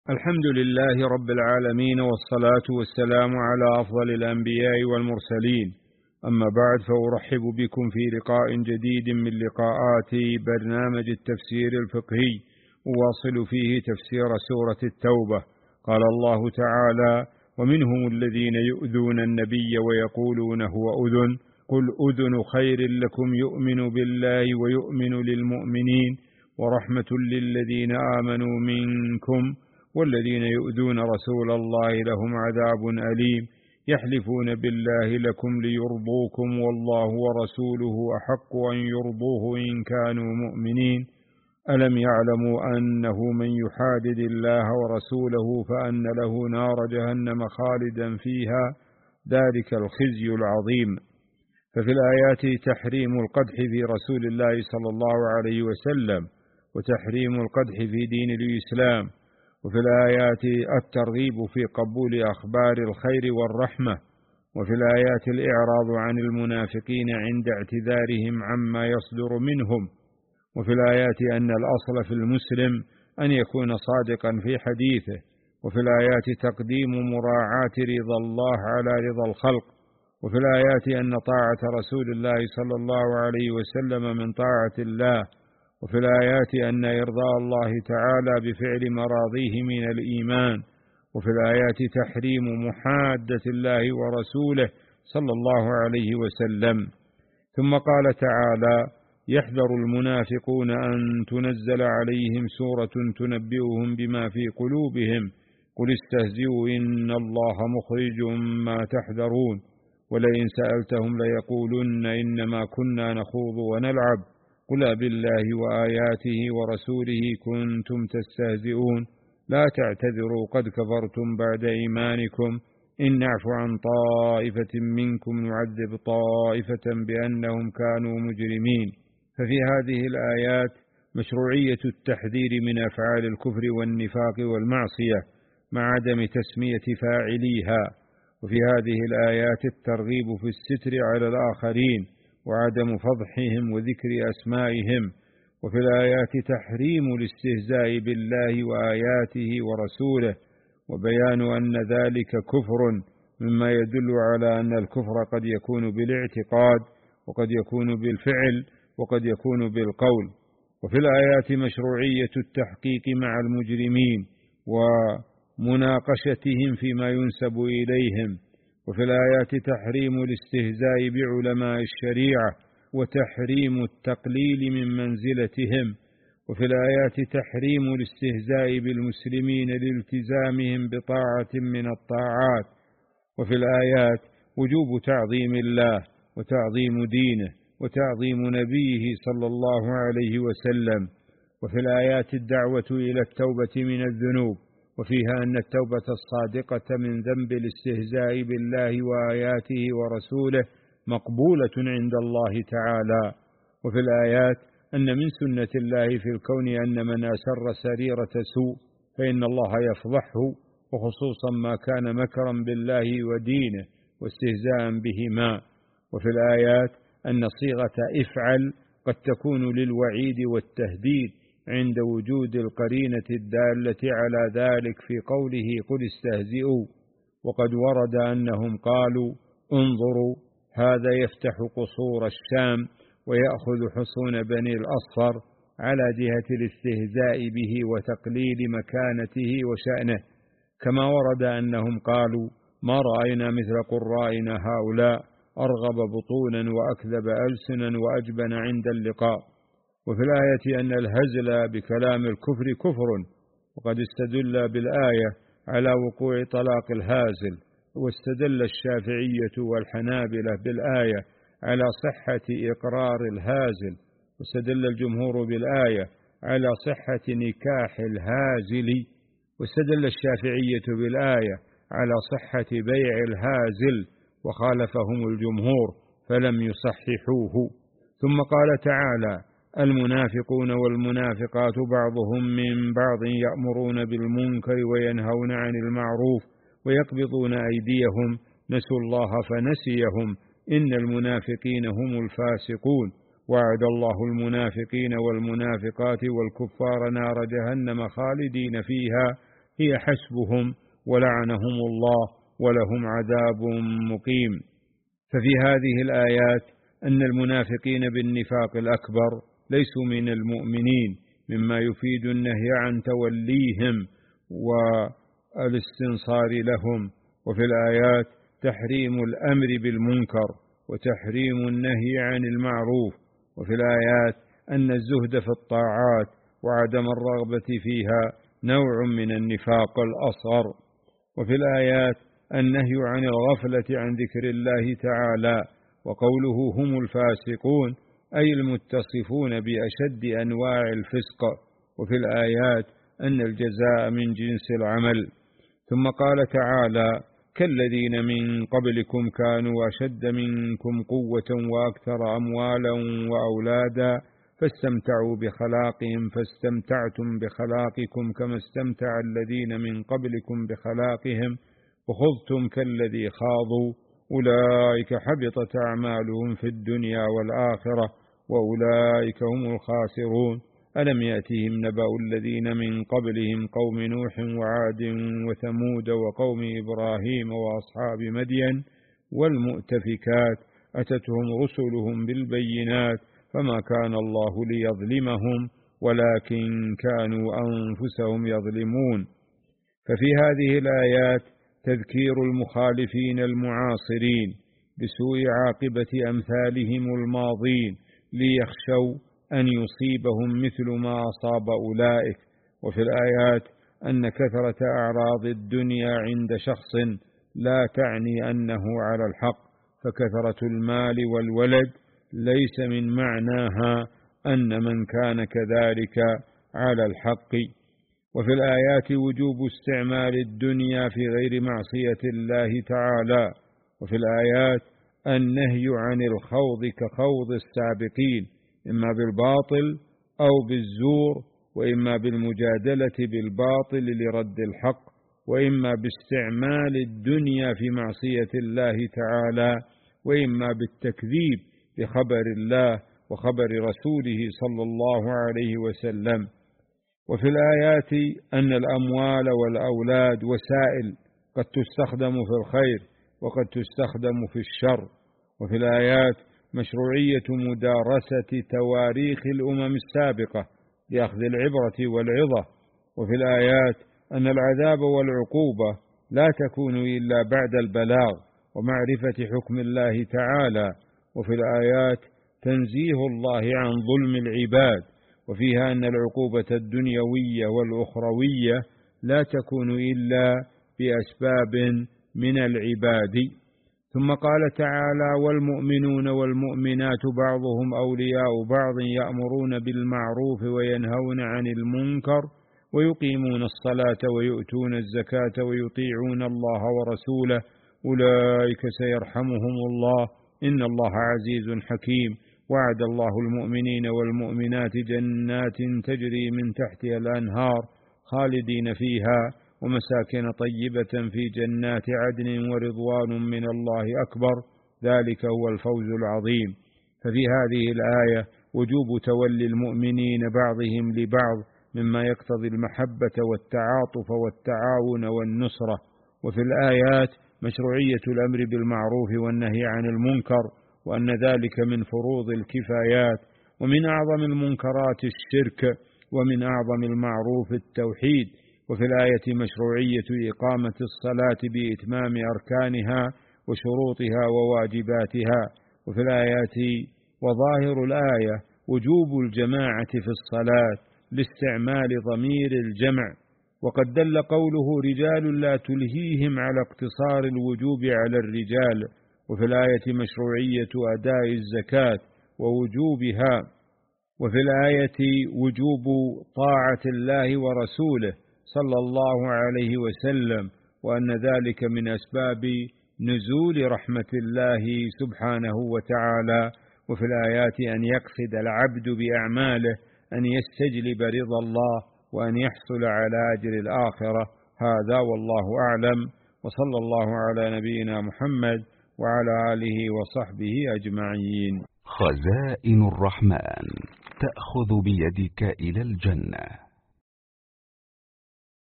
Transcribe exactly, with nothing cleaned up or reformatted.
الحمد لله رب العالمين، والصلاة والسلام على أفضل الأنبياء والمرسلين. أما بعد، فأرحب بكم في لقاء جديد من لقاءات برنامج التفسير الفقهي، أواصل فيه تفسير سورة التوبة. قال الله تعالى: ومنهم الذين يؤذون النبي ويقولون هو أذن، قل أذن خير لكم يؤمن بالله ويؤمن للمؤمنين ورحمة للذين آمنوا منكم والذين يؤذون رسول الله لهم عذاب أليم، يحلفون بالله لكم ليرضوكم والله ورسوله أحق أن يرضوه إن كانوا مؤمنين، ألم يعلموا أنه من يحادد الله ورسوله فأن له نار جهنم خالدا فيها، ذلك الخزي العظيم. ففي الآيات تحريم القدح في رسول الله صلى الله عليه وسلم، وتحريم القدح في دين الإسلام، وفي الآيات الترغيب في قبول أخبار الخير والرحمة، وفي الآيات الإعراض عن المنافقين عند اعتذارهم عما يصدر منهم، وفي الآيات أن الأصل في المسلم أن يكون صادقا في حديثه، وفي الآيات تقديم مراعاة رضا الله على رضا الخلق، وفي الآيات أن طاعة رسول الله صلى الله عليه وسلم من طاعة الله، وفي الآيات أن إرضاء الله تعالى بفعل مراضيه من الإيمان، وفي الآيات تحريم محادة الله ورسوله صلى الله عليه وسلم. ثم قال تعالى: يحذر المنافقون أن تنزل عليهم سورة تنبئهم بما في قلوبهم قل استهزئوا إن الله مخرج ما تحذرون ولئن سألتهم ليقولن إنما كنا نخوض ونلعب قل بالله وآياته ورسوله كنتم تستهزئون لا تعتذروا قد كفرتم بعد إيمانكم إن نعف عن طائفة منكم نعذب طائفة بأنهم كانوا مجرمين. ففي هذه الآيات مشروعية التحذير من أفعال الكفر والنفاق والمعصية مع عدم تسمية فاعليها، وفي هذه الآيات الترغيب في الستر على الآخرين وعدم فضحهم وذكر أسمائهم، وفي الآيات تحريم الاستهزاء بالله وآياته ورسوله وبيان أن ذلك كفر، مما يدل على أن الكفر قد يكون بالاعتقاد وقد يكون بالفعل وقد يكون بالقول. وفي الآيات مشروعية التحقيق مع المجرمين ومناقشتهم فيما ينسب إليهم، وفي الآيات تحريم الاستهزاء بعلماء الشريعة وتحريم التقليل من منزلتهم، وفي الآيات تحريم الاستهزاء بالمسلمين لالتزامهم بطاعة من الطاعات، وفي الآيات وجوب تعظيم الله وتعظيم دينه وتعظيم نبيه صلى الله عليه وسلم، وفي الآيات الدعوة إلى التوبة من الذنوب، وفيها أن التوبة الصادقة من ذنب الاستهزاء بالله وآياته ورسوله مقبولة عند الله تعالى، وفي الآيات أن من سنة الله في الكون أن من أسر سريرة سوء فإن الله يفضحه، وخصوصا ما كان مكرا بالله ودينه واستهزاء بهما. وفي الآيات أن صيغة افعل قد تكون للوعيد والتهديد عند وجود القرينة الدالة على ذلك في قوله قل استهزئوا، وقد ورد أنهم قالوا انظروا هذا يفتح قصور الشام ويأخذ حصون بني الأصفر على جهة الاستهزاء به وتقليل مكانته وشأنه، كما ورد أنهم قالوا ما رأينا مثل قرائنا هؤلاء أرغب بطونا وأكذب ألسنا وأجبن عند اللقاء. وفي الآية أن الهزل بكلام الكفر كفر، وقد استدل بالآية على وقوع طلاق الهازل، واستدل الشافعية والحنابلة بالآية على صحة إقرار الهازل، واستدل الجمهور بالآية على صحة نكاح الهازل، واستدل الشافعية بالآية على صحة بيع الهازل، وخالفهم الجمهور فلم يصححوه. ثم قال تعالى: المنافقون والمنافقات بعضهم من بعض يأمرون بالمنكر وينهون عن المعروف ويقبضون أيديهم نسوا الله فنسيهم إن المنافقين هم الفاسقون وعد الله المنافقين والمنافقات والكفار نار جهنم خالدين فيها هي حسبهم ولعنهم الله ولهم عذاب مقيم. ففي هذه الآيات أن المنافقين بالنفاق الأكبر ليسوا من المؤمنين، مما يفيد النهي عن توليهم والاستنصار لهم. وفي الآيات تحريم الأمر بالمنكر وتحريم النهي عن المعروف. وفي الآيات أن الزهد في الطاعات وعدم الرغبة فيها نوع من النفاق الأصغر. وفي الآيات النهي عن الغفلة عن ذكر الله تعالى، وقوله هم الفاسقون أي المتصفون بأشد أنواع الفسق. وفي الآيات أن الجزاء من جنس العمل. ثم قال تعالى كالذين من قبلكم كانوا أشد منكم قوة وأكثر أموالا وأولادا فاستمتعوا بخلاقهم فاستمتعتم بخلاقكم كما استمتع الذين من قبلكم بخلاقهم وخضتم كالذي خاضوا أولئك حبطت أعمالهم في الدنيا والآخرة وأولئك هم الخاسرون. ألم يأتهم نبأ الذين من قبلهم قوم نوح وعاد وثمود وقوم إبراهيم وأصحاب مدين والمؤتفكات أتتهم رسلهم بالبينات فما كان الله ليظلمهم ولكن كانوا أنفسهم يظلمون. ففي هذه الآيات تذكير المخالفين المعاصرين بسوء عاقبة أمثالهم الماضين ليخشوا أن يصيبهم مثل ما أصاب أولئك. وفي الآيات أن كثرة أعراض الدنيا عند شخص لا تعني أنه على الحق، فكثرة المال والولد ليس من معناها أن من كان كذلك على الحق. وفي الآيات وجوب استعمال الدنيا في غير معصية الله تعالى. وفي الآيات النهي عن الخوض كخوض السابقين، إما بالباطل أو بالزور، وإما بالمجادلة بالباطل لرد الحق، وإما باستعمال الدنيا في معصية الله تعالى، وإما بالتكذيب بخبر الله وخبر رسوله صلى الله عليه وسلم. وفي الآيات أن الأموال والأولاد وسائل قد تستخدم في الخير وقد تستخدم في الشر. وفي الآيات مشروعية مدارسة تواريخ الأمم السابقة لأخذ العبرة والعظة. وفي الآيات أن العذاب والعقوبة لا تكون إلا بعد البلاغ ومعرفة حكم الله تعالى. وفي الآيات تنزيه الله عن ظلم العباد، وفيها أن العقوبة الدنيوية والأخروية لا تكون إلا بأسباب من العباد. ثم قال تعالى والمؤمنون والمؤمنات بعضهم أولياء بعض يأمرون بالمعروف وينهون عن المنكر ويقيمون الصلاة ويؤتون الزكاة ويطيعون الله ورسوله أولئك سيرحمهم الله إن الله عزيز حكيم. وعد الله المؤمنين والمؤمنات جنات تجري من تحتها الأنهار خالدين فيها ومساكن طيبة في جنات عدن ورضوان من الله أكبر ذلك هو الفوز العظيم. ففي هذه الآية وجوب تولي المؤمنين بعضهم لبعض مما يقتضي المحبة والتعاطف والتعاون والنصرة. وفي الآيات مشروعية الأمر بالمعروف والنهي عن المنكر، وأن ذلك من فروض الكفايات. ومن أعظم المنكرات الشرك، ومن أعظم المعروف التوحيد. وفي الآية مشروعية إقامة الصلاة بإتمام أركانها وشروطها وواجباتها. وفي الآيات وظاهر الآية وجوب الجماعة في الصلاة لاستعمال ضمير الجمع، وقد دل قوله رجال لا تلهيهم على اقتصار الوجوب على الرجال. وفي الآية مشروعية أداء الزكاة ووجوبها. وفي الآية وجوب طاعة الله ورسوله صلى الله عليه وسلم، وأن ذلك من أسباب نزول رحمة الله سبحانه وتعالى. وفي الآيات أن يقصد العبد بأعماله أن يستجلب رضا الله وأن يحصل على أجر الآخرة. هذا والله أعلم، وصلى الله على نبينا محمد وعلى آله وصحبه أجمعين. خزائن الرحمن تأخذ بيدك إلى الجنة.